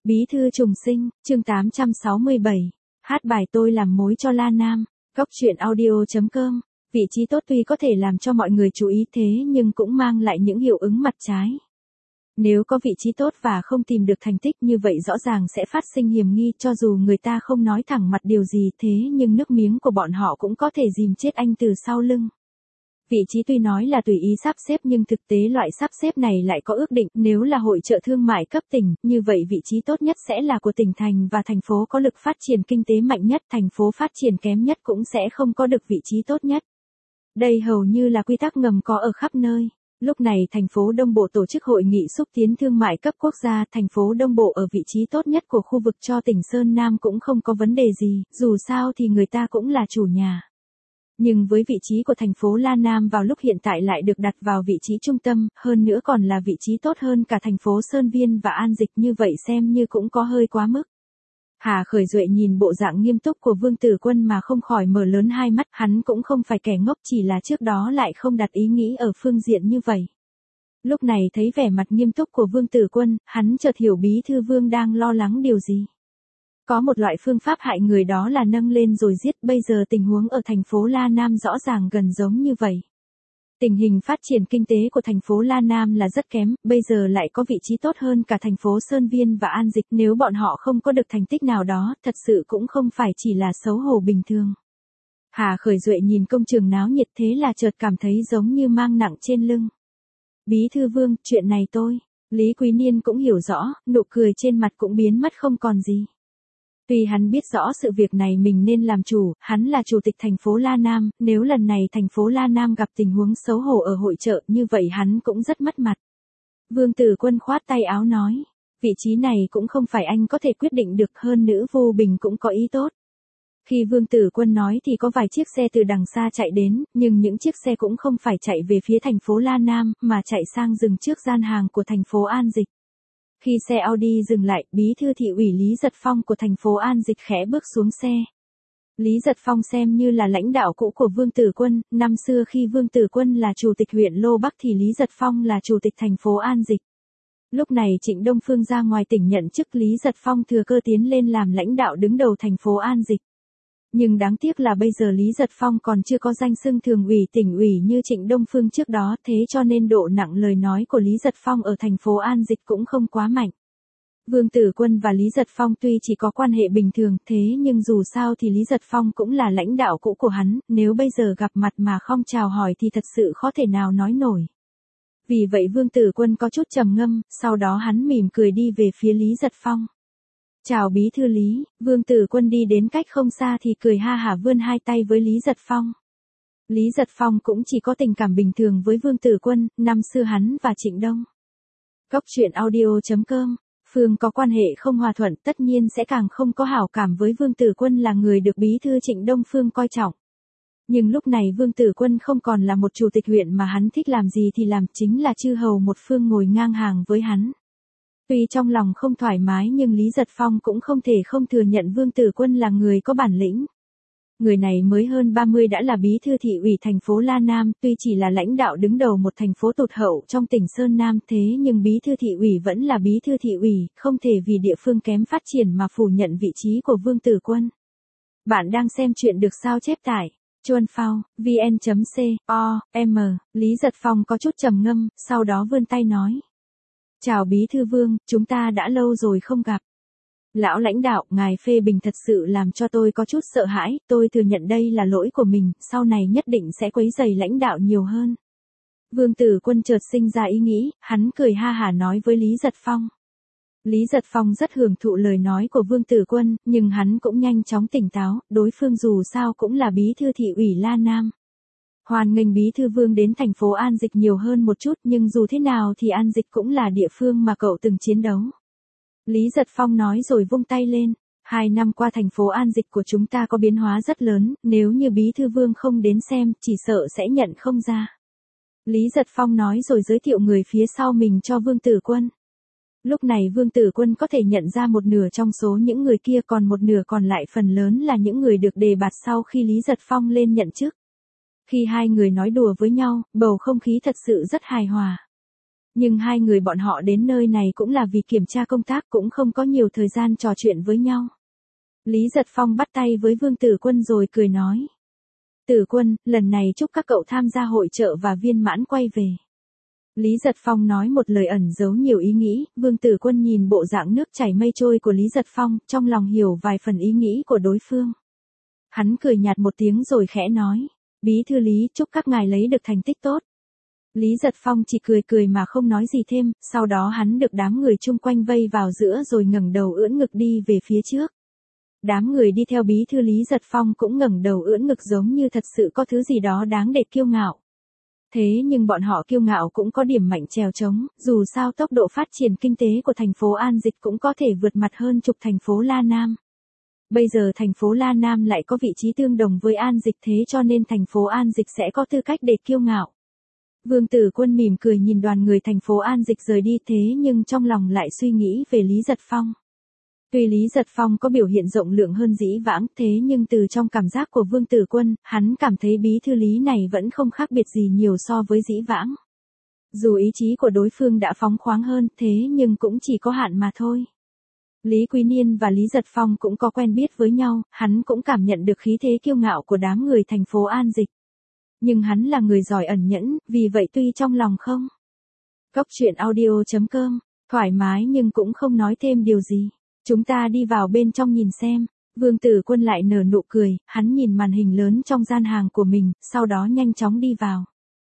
Bí thư trùng sinh, chương 867. Hát bài tôi làm mối cho La Nam. Góc truyện audio.com. Vị trí tốt tuy có thể làm cho mọi người chú ý thế nhưng cũng mang lại những hiệu ứng mặt trái. Nếu có vị trí tốt và không tìm được thành tích như vậy rõ ràng sẽ phát sinh hiểm nghi, cho dù người ta không nói thẳng mặt điều gì thế nhưng nước miếng của bọn họ cũng có thể dìm chết anh từ sau lưng. Vị trí tuy nói là tùy ý sắp xếp nhưng thực tế loại sắp xếp này lại có ước định, nếu là hội chợ thương mại cấp tỉnh, như vậy vị trí tốt nhất sẽ là của tỉnh thành và thành phố có lực phát triển kinh tế mạnh nhất, thành phố phát triển kém nhất cũng sẽ không có được vị trí tốt nhất. Đây hầu như là quy tắc ngầm có ở khắp nơi. Lúc này thành phố Đông Bộ tổ chức hội nghị xúc tiến thương mại cấp quốc gia, thành phố Đông Bộ ở vị trí tốt nhất của khu vực cho tỉnh Sơn Nam cũng không có vấn đề gì, dù sao thì người ta cũng là chủ nhà. Nhưng với vị trí của thành phố La Nam vào lúc hiện tại lại được đặt vào vị trí trung tâm, hơn nữa còn là vị trí tốt hơn cả thành phố Sơn Viên và An Dịch, như vậy xem như cũng có hơi quá mức. Hà Khởi Duệ nhìn bộ dạng nghiêm túc của Vương Tử Quân mà không khỏi mở lớn hai mắt, hắn cũng không phải kẻ ngốc, chỉ là trước đó lại không đặt ý nghĩ ở phương diện như vậy. Lúc này thấy vẻ mặt nghiêm túc của Vương Tử Quân, hắn chợt hiểu bí thư Vương đang lo lắng điều gì. Có một loại phương pháp hại người đó là nâng lên rồi giết, bây giờ tình huống ở thành phố La Nam rõ ràng gần giống như vậy. Tình hình phát triển kinh tế của thành phố La Nam là rất kém, bây giờ lại có vị trí tốt hơn cả thành phố Sơn Viên và An Dịch, nếu bọn họ không có được thành tích nào đó, thật sự cũng không phải chỉ là xấu hổ bình thường. Hà Khởi Duệ nhìn công trường náo nhiệt thế là chợt cảm thấy giống như mang nặng trên lưng. Bí thư Vương, chuyện này tôi, Lý Quý Niên cũng hiểu rõ, nụ cười trên mặt cũng biến mất không còn gì. Tuy hắn biết rõ sự việc này mình nên làm chủ, hắn là chủ tịch thành phố La Nam, nếu lần này thành phố La Nam gặp tình huống xấu hổ ở hội chợ như vậy hắn cũng rất mất mặt. Vương Tử Quân khoát tay áo nói, vị trí này cũng không phải anh có thể quyết định được, hơn nữa Vô Bình cũng có ý tốt. Khi Vương Tử Quân nói thì có vài chiếc xe từ đằng xa chạy đến, nhưng những chiếc xe cũng không phải chạy về phía thành phố La Nam, mà chạy sang dừng trước gian hàng của thành phố An Dịch. Khi xe Audi dừng lại, bí thư thị ủy Lý Giật Phong của thành phố An Dịch khẽ bước xuống xe. Lý Giật Phong xem như là lãnh đạo cũ của Vương Tử Quân, năm xưa khi Vương Tử Quân là chủ tịch huyện Lô Bắc thì Lý Giật Phong là chủ tịch thành phố An Dịch. Lúc này Trịnh Đông Phương ra ngoài tỉnh nhận chức, Lý Giật Phong thừa cơ tiến lên làm lãnh đạo đứng đầu thành phố An Dịch. Nhưng đáng tiếc là bây giờ Lý Giật Phong còn chưa có danh xưng thường ủy tỉnh ủy như Trịnh Đông Phương trước đó, thế cho nên độ nặng lời nói của Lý Giật Phong ở thành phố An Dịch cũng không quá mạnh. Vương Tử Quân và Lý Giật Phong tuy chỉ có quan hệ bình thường, thế nhưng dù sao thì Lý Giật Phong cũng là lãnh đạo cũ của hắn, nếu bây giờ gặp mặt mà không chào hỏi thì thật sự khó thể nào nói nổi. Vì vậy Vương Tử Quân có chút trầm ngâm, sau đó hắn mỉm cười đi về phía Lý Giật Phong. Chào bí thư Lý, Vương Tử Quân đi đến cách không xa thì cười ha hả vươn hai tay với Lý Giật Phong. Lý Giật Phong cũng chỉ có tình cảm bình thường với Vương Tử Quân, năm xưa hắn và Trịnh Đông. Góc truyện audio.com. Phương có quan hệ không hòa thuận tất nhiên sẽ càng không có hảo cảm với Vương Tử Quân là người được bí thư Trịnh Đông Phương coi trọng. Nhưng lúc này Vương Tử Quân không còn là một chủ tịch huyện mà hắn thích làm gì thì làm, chính là chư hầu một phương ngồi ngang hàng với hắn. Tuy trong lòng không thoải mái nhưng Lý Giật Phong cũng không thể không thừa nhận Vương Tử Quân là người có bản lĩnh. Người này mới hơn 30 đã là bí thư thị ủy thành phố La Nam, tuy chỉ là lãnh đạo đứng đầu một thành phố tụt hậu trong tỉnh Sơn Nam thế nhưng bí thư thị ủy vẫn là bí thư thị ủy, không thể vì địa phương kém phát triển mà phủ nhận vị trí của Vương Tử Quân. Bạn đang xem chuyện được sao chép tải Chuan Phao, vn.com, Lý Giật Phong có chút trầm ngâm, sau đó vươn tay nói. Chào bí thư Vương, chúng ta đã lâu rồi không gặp. Lão lãnh đạo, ngài phê bình thật sự làm cho tôi có chút sợ hãi, tôi thừa nhận đây là lỗi của mình, sau này nhất định sẽ quấy rầy lãnh đạo nhiều hơn. Vương Tử Quân chợt sinh ra ý nghĩ, hắn cười ha hả nói với Lý Giật Phong. Lý Giật Phong rất hưởng thụ lời nói của Vương Tử Quân, nhưng hắn cũng nhanh chóng tỉnh táo, đối phương dù sao cũng là bí thư thị ủy La Nam. Hoan nghênh bí thư Vương đến thành phố An Dịch nhiều hơn một chút, nhưng dù thế nào thì An Dịch cũng là địa phương mà cậu từng chiến đấu. Lý Giật Phong nói rồi vung tay lên. 2 năm qua thành phố An Dịch của chúng ta có biến hóa rất lớn, nếu như bí thư Vương không đến xem, chỉ sợ sẽ nhận không ra. Lý Giật Phong nói rồi giới thiệu người phía sau mình cho Vương Tử Quân. Lúc này Vương Tử Quân có thể nhận ra một nửa trong số những người kia, còn một nửa còn lại phần lớn là những người được đề bạt sau khi Lý Giật Phong lên nhận chức. Khi hai người nói đùa với nhau, bầu không khí thật sự rất hài hòa. Nhưng hai người bọn họ đến nơi này cũng là vì kiểm tra công tác, cũng không có nhiều thời gian trò chuyện với nhau. Lý Giật Phong bắt tay với Vương Tử Quân rồi cười nói. Tử Quân, lần này chúc các cậu tham gia hội chợ và viên mãn quay về. Lý Giật Phong nói một lời ẩn giấu nhiều ý nghĩ, Vương Tử Quân nhìn bộ dạng nước chảy mây trôi của Lý Giật Phong, trong lòng hiểu vài phần ý nghĩ của đối phương. Hắn cười nhạt một tiếng rồi khẽ nói, Bí thư Lý, chúc các ngài lấy được thành tích tốt. Lý Giật Phong chỉ cười cười mà không nói gì thêm, sau đó hắn được đám người chung quanh vây vào giữa rồi ngẩng đầu ưỡn ngực đi về phía trước. Đám người đi theo Bí thư Lý Giật Phong cũng ngẩng đầu ưỡn ngực giống như thật sự có thứ gì đó đáng để kiêu ngạo. Thế nhưng bọn họ kiêu ngạo cũng có điểm mạnh trèo trống, dù sao tốc độ phát triển kinh tế của thành phố An Dịch cũng có thể vượt mặt hơn chục thành phố La Nam. Bây giờ thành phố La Nam lại có vị trí tương đồng với An Dịch, thế cho nên thành phố An Dịch sẽ có tư cách để kiêu ngạo. Vương Tử Quân mỉm cười nhìn đoàn người thành phố An Dịch rời đi, thế nhưng trong lòng lại suy nghĩ về Lý Giật Phong. Tuy Lý Giật Phong có biểu hiện rộng lượng hơn dĩ vãng, thế nhưng từ trong cảm giác của Vương Tử Quân, hắn cảm thấy bí thư Lý này vẫn không khác biệt gì nhiều so với dĩ vãng. Dù ý chí của đối phương đã phóng khoáng hơn, thế nhưng cũng chỉ có hạn mà thôi. Lý Quý Niên và Lý Giật Phong cũng có quen biết với nhau, hắn cũng cảm nhận được khí thế kiêu ngạo của đám người thành phố An Dịch. Nhưng hắn là người giỏi ẩn nhẫn, vì vậy tuy trong lòng không. Cốc truyện audio.com, thoải mái nhưng cũng không nói thêm điều gì. Chúng ta đi vào bên trong nhìn xem. Vương Tử Quân lại nở nụ cười, hắn nhìn màn hình lớn trong gian hàng của mình, sau đó nhanh chóng đi vào.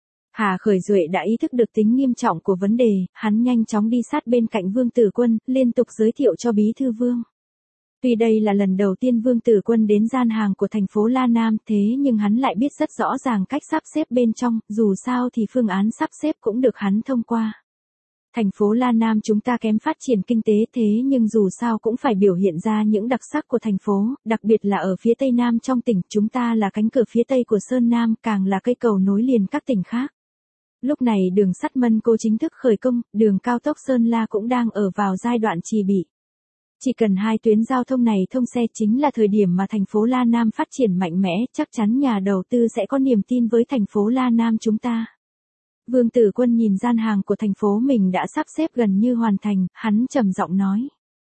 Hà Khởi Duệ đã ý thức được tính nghiêm trọng của vấn đề, hắn nhanh chóng đi sát bên cạnh Vương Tử Quân, liên tục giới thiệu cho Bí thư Vương. Tuy đây là lần đầu tiên Vương Tử Quân đến gian hàng của thành phố La Nam, thế nhưng hắn lại biết rất rõ ràng cách sắp xếp bên trong, dù sao thì phương án sắp xếp cũng được hắn thông qua. Thành phố La Nam chúng ta kém phát triển kinh tế, thế nhưng dù sao cũng phải biểu hiện ra những đặc sắc của thành phố, đặc biệt là ở phía Tây Nam trong tỉnh, chúng ta là cánh cửa phía Tây của Sơn Nam, càng là cây cầu nối liền các tỉnh khác. Lúc này đường sắt Mân Cô chính thức khởi công, đường cao tốc Sơn La cũng đang ở vào giai đoạn trì bị. Chỉ cần hai tuyến giao thông này thông xe chính là thời điểm mà thành phố La Nam phát triển mạnh mẽ, chắc chắn nhà đầu tư sẽ có niềm tin với thành phố La Nam chúng ta. Vương Tử Quân nhìn gian hàng của thành phố mình đã sắp xếp gần như hoàn thành, hắn trầm giọng nói.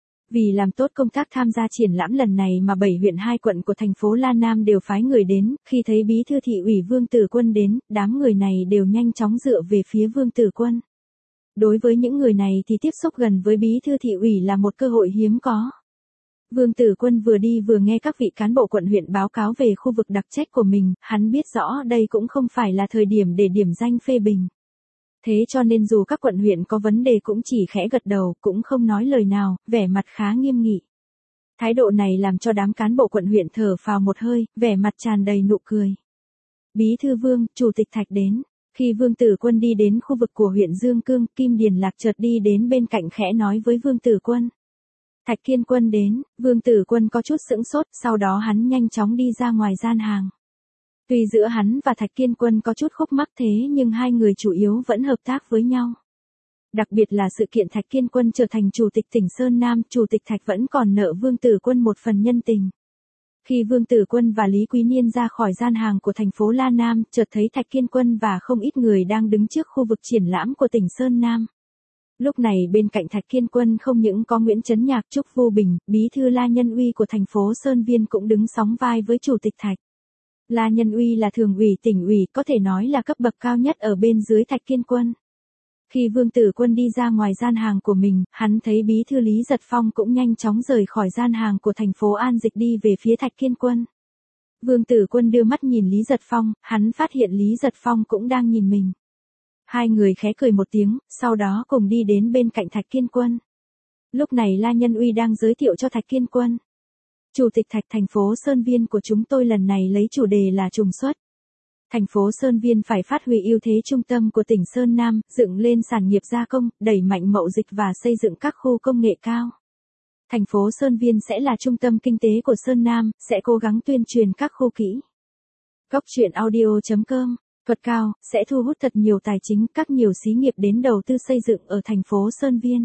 Vì làm tốt công tác tham gia triển lãm lần này mà 7 huyện 2 quận của thành phố La Nam đều phái người đến, khi thấy Bí thư thị ủy Vương Tử Quân đến, đám người này đều nhanh chóng dựa về phía Vương Tử Quân. Đối với những người này thì tiếp xúc gần với Bí thư thị ủy là một cơ hội hiếm có. Vương Tử Quân vừa đi vừa nghe các vị cán bộ quận huyện báo cáo về khu vực đặc trách của mình, hắn biết rõ đây cũng không phải là thời điểm để điểm danh phê bình. Thế cho nên dù các quận huyện có vấn đề cũng chỉ khẽ gật đầu, cũng không nói lời nào, vẻ mặt khá nghiêm nghị. Thái độ này làm cho đám cán bộ quận huyện thở phào một hơi, vẻ mặt tràn đầy nụ cười. Bí thư Vương, Chủ tịch Thạch đến. Khi Vương Tử Quân đi đến khu vực của huyện Dương Cương, Kim Điền Lạc chợt đi đến bên cạnh khẽ nói với Vương Tử Quân. Thạch Kiên Quân đến, Vương Tử Quân có chút sững sốt, sau đó hắn nhanh chóng đi ra ngoài gian hàng. Tuy giữa hắn và Thạch Kiên Quân có chút khúc mắc thế nhưng hai người chủ yếu vẫn hợp tác với nhau. Đặc biệt là sự kiện Thạch Kiên Quân trở thành chủ tịch tỉnh Sơn Nam, Chủ tịch Thạch vẫn còn nợ Vương Tử Quân một phần nhân tình. Khi Vương Tử Quân và Lý Quý Niên ra khỏi gian hàng của thành phố La Nam, chợt thấy Thạch Kiên Quân và không ít người đang đứng trước khu vực triển lãm của tỉnh Sơn Nam. Lúc này bên cạnh Thạch Kiên Quân không những có Nguyễn Chấn Nhạc, Trúc Vô Bình, bí thư La Nhân Uy của thành phố Sơn Viên cũng đứng sóng vai với Chủ tịch Thạch. La Nhân Uy là thường ủy tỉnh ủy, có thể nói là cấp bậc cao nhất ở bên dưới Thạch Kiên Quân. Khi Vương Tử Quân đi ra ngoài gian hàng của mình, hắn thấy bí thư Lý Giật Phong cũng nhanh chóng rời khỏi gian hàng của thành phố An Dịch đi về phía Thạch Kiên Quân. Vương Tử Quân đưa mắt nhìn Lý Giật Phong, hắn phát hiện Lý Giật Phong cũng đang nhìn mình. Hai người khẽ cười một tiếng, sau đó cùng đi đến bên cạnh Thạch Kiên Quân. Lúc này La Nhân Uy đang giới thiệu cho Thạch Kiên Quân. Chủ tịch Thạch, thành phố Sơn Viên của chúng tôi lần này lấy chủ đề là trùng xuất. Thành phố Sơn Viên phải phát huy ưu thế trung tâm của tỉnh Sơn Nam, dựng lên sản nghiệp gia công, đẩy mạnh mậu dịch và xây dựng các khu công nghệ cao. Thành phố Sơn Viên sẽ là trung tâm kinh tế của Sơn Nam, sẽ cố gắng tuyên truyền các khu kỹ. Cốc truyện audio.com, thuật cao, sẽ thu hút thật nhiều tài chính, các nhiều xí nghiệp đến đầu tư xây dựng ở thành phố Sơn Viên.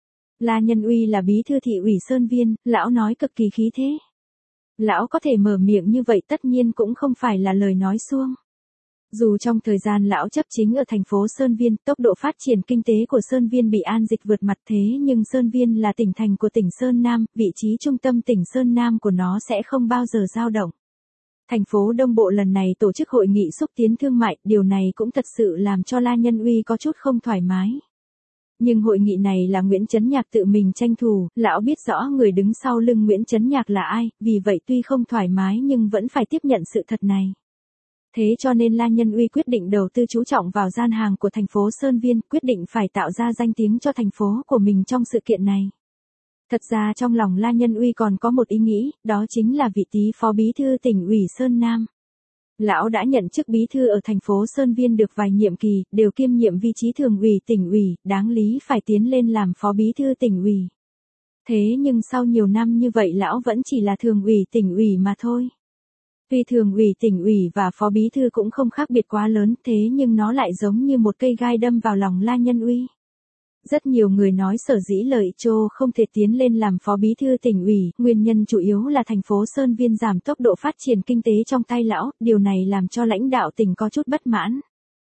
La Nhân Uy là bí thư thị ủy Sơn Viên, lão nói cực kỳ khí thế. Lão có thể mở miệng như vậy tất nhiên cũng không phải là lời nói suông. Dù trong thời gian lão chấp chính ở thành phố Sơn Viên, tốc độ phát triển kinh tế của Sơn Viên bị An Dịch vượt mặt thế nhưng Sơn Viên là tỉnh thành của tỉnh Sơn Nam, vị trí trung tâm tỉnh Sơn Nam của nó sẽ không bao giờ dao động. Thành phố Đông Bộ lần này tổ chức hội nghị xúc tiến thương mại, điều này cũng thật sự làm cho La Nhân Uy có chút không thoải mái. Nhưng hội nghị này là Nguyễn Chấn Nhạc tự mình tranh thủ, lão biết rõ người đứng sau lưng Nguyễn Chấn Nhạc là ai, vì vậy tuy không thoải mái nhưng vẫn phải tiếp nhận sự thật này. Thế cho nên La Nhân Uy quyết định đầu tư chú trọng vào gian hàng của thành phố Sơn Viên, quyết định phải tạo ra danh tiếng cho thành phố của mình trong sự kiện này. Thật ra trong lòng La Nhân Uy còn có một ý nghĩ, đó chính là vị trí phó bí thư tỉnh ủy Sơn Nam. Lão đã nhận chức bí thư ở thành phố Sơn Viên được vài nhiệm kỳ, đều kiêm nhiệm vị trí thường ủy tỉnh ủy, đáng lý phải tiến lên làm phó bí thư tỉnh ủy. Thế nhưng sau nhiều năm như vậy lão vẫn chỉ là thường ủy tỉnh ủy mà thôi. Tuy thường ủy tỉnh ủy và phó bí thư cũng không khác biệt quá lớn, thế nhưng nó lại giống như một cây gai đâm vào lòng La Nhân Uy. Rất nhiều người nói sở dĩ Lợi Châu không thể tiến lên làm phó bí thư tỉnh ủy, nguyên nhân chủ yếu là thành phố Sơn Viên giảm tốc độ phát triển kinh tế trong tay lão, điều này làm cho lãnh đạo tỉnh có chút bất mãn.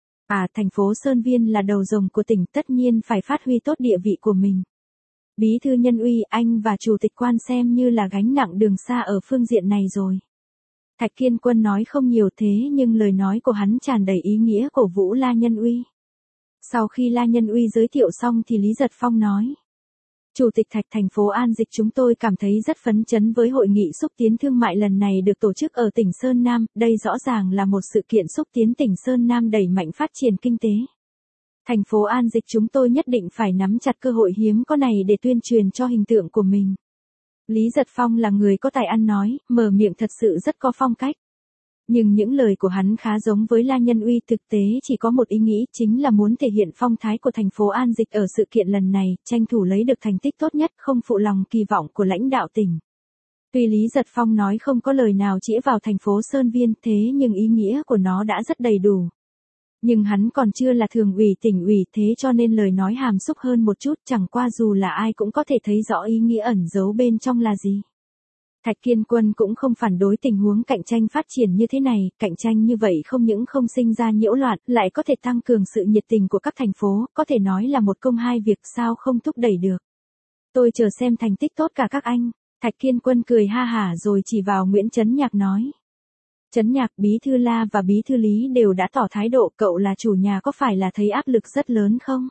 Thành phố Sơn Viên là đầu rồng của tỉnh, tất nhiên phải phát huy tốt địa vị của mình. Bí thư Nhân Uy, anh và chủ tịch Quan xem như là gánh nặng đường xa ở phương diện này rồi. Thạch Kiên Quân nói không nhiều thế nhưng lời nói của hắn tràn đầy ý nghĩa cổ vũ La Nhân Uy. Sau khi La Nhân Uy giới thiệu xong thì Lý Giật Phong nói. Chủ tịch Thạch, thành phố An Dịch chúng tôi cảm thấy rất phấn chấn với hội nghị xúc tiến thương mại lần này được tổ chức ở tỉnh Sơn Nam, đây rõ ràng là một sự kiện xúc tiến tỉnh Sơn Nam đẩy mạnh phát triển kinh tế. Thành phố An Dịch chúng tôi nhất định phải nắm chặt cơ hội hiếm có này để tuyên truyền cho hình tượng của mình. Lý Giật Phong là người có tài ăn nói, mở miệng thật sự rất có phong cách. Nhưng những lời của hắn khá giống với La Nhân Uy, thực tế chỉ có một ý nghĩ, chính là muốn thể hiện phong thái của thành phố An Dịch ở sự kiện lần này, tranh thủ lấy được thành tích tốt nhất, không phụ lòng kỳ vọng của lãnh đạo tỉnh. Tuy Lý Giật Phong nói không có lời nào chĩa vào thành phố Sơn Viên, thế nhưng ý nghĩa của nó đã rất đầy đủ. Nhưng hắn còn chưa là thường ủy tỉnh ủy, thế cho nên lời nói hàm xúc hơn một chút, chẳng qua dù là ai cũng có thể thấy rõ ý nghĩa ẩn giấu bên trong là gì. Thạch Kiên Quân cũng không phản đối tình huống cạnh tranh phát triển như thế này, cạnh tranh như vậy không những không sinh ra nhiễu loạn, lại có thể tăng cường sự nhiệt tình của các thành phố, có thể nói là một công hai việc, sao không thúc đẩy được. Tôi chờ xem thành tích tốt cả các anh. Thạch Kiên Quân cười ha hả rồi chỉ vào Nguyễn Chấn Nhạc nói. Chấn Nhạc, bí thư La và bí thư Lý đều đã tỏ thái độ, cậu là chủ nhà có phải là thấy áp lực rất lớn không?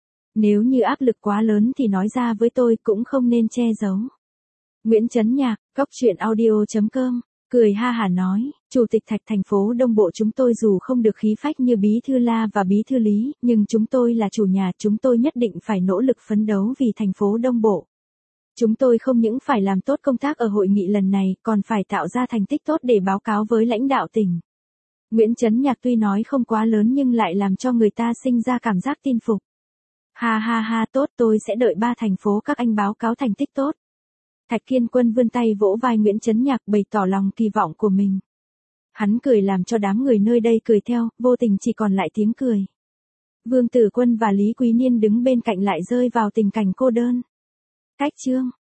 Nếu như áp lực quá lớn thì nói ra với tôi, cũng không nên che giấu. Nguyễn Chấn Nhạc, coctruyện.audio.com, cười ha hả nói, Chủ tịch Thạch, thành phố Đông Bộ chúng tôi dù không được khí phách như bí thư La và bí thư Lý, nhưng chúng tôi là chủ nhà, chúng tôi nhất định phải nỗ lực phấn đấu vì thành phố Đông Bộ. Chúng tôi không những phải làm tốt công tác ở hội nghị lần này, còn phải tạo ra thành tích tốt để báo cáo với lãnh đạo tỉnh. Nguyễn Chấn Nhạc tuy nói không quá lớn nhưng lại làm cho người ta sinh ra cảm giác tin phục. Ha ha ha, tốt, tôi sẽ đợi 3 thành phố các anh báo cáo thành tích tốt. Thạch Kiên Quân vươn tay vỗ vai Nguyễn Chấn Nhạc bày tỏ lòng kỳ vọng của mình. Hắn cười làm cho đám người nơi đây cười theo, vô tình chỉ còn lại tiếng cười. Vương Tử Quân và Lý Quý Niên đứng bên cạnh lại rơi vào tình cảnh cô đơn. Cách chương